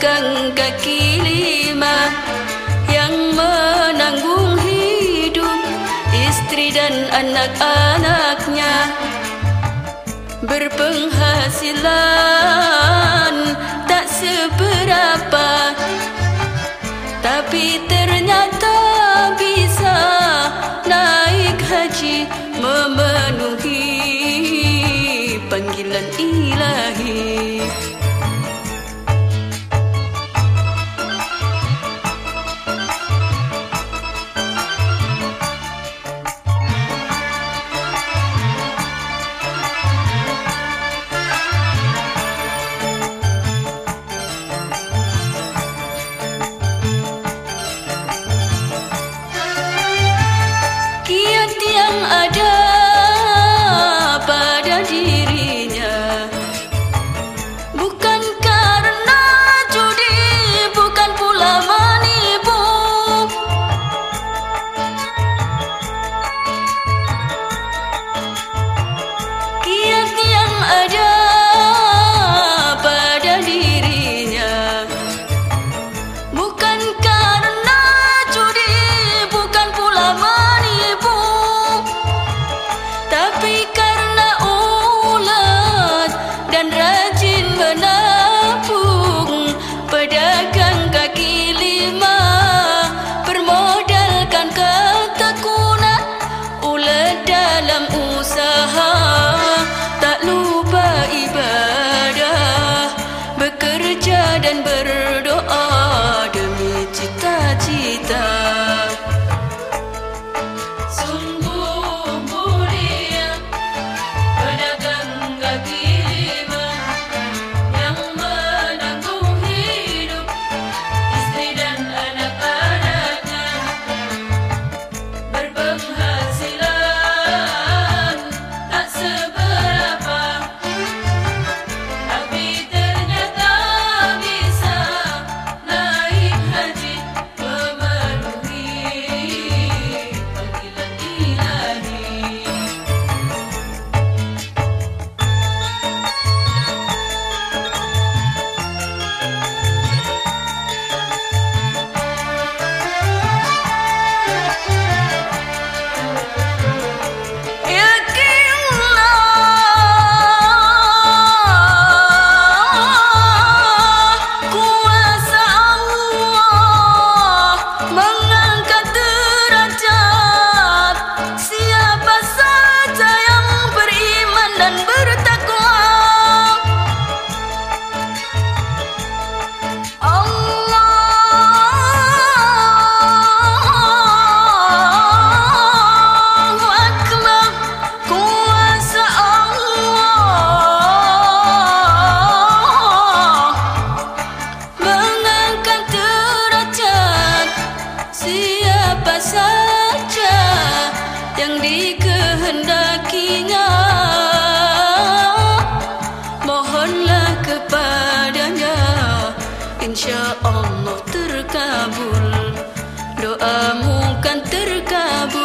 pedagang kaki lima yang menanggung hidup istri dan anak-anaknya, berpenghasilan tak seberapa, tapi ternyata bisa naik haji memenuhi panggilan ilahi. Kiat yang ada pada dirinya bukan karena judi, bukan pula menipu. Kiat yang ada pada dirinya bukan karena judi, bukan pula menipu, tapi karena ulet dan rajin menabung. Pedagang kaki lima bermodalkan ketekunan, ulet dalam usaha, tak lupa ibadah, bekerja dan berdoa demi cita-cita. Sungguh mulia pedagang kaki lima yang menanggung hidup istri dan anak-anaknya, berpenghasilan tak seberapa, tapi ternyata bisa naik haji memenuhi panggilan ilahi. Yakinlah kuasa Allah mengangkat derajat siapa saja yang beriman dan bertakwa. Allahu Akbar, kuasa Allah mengangkat derajat siapa saja yang dikehendakinya. Mohonlah kepadanya, insya Allah terkabul, doamu kan terkabul.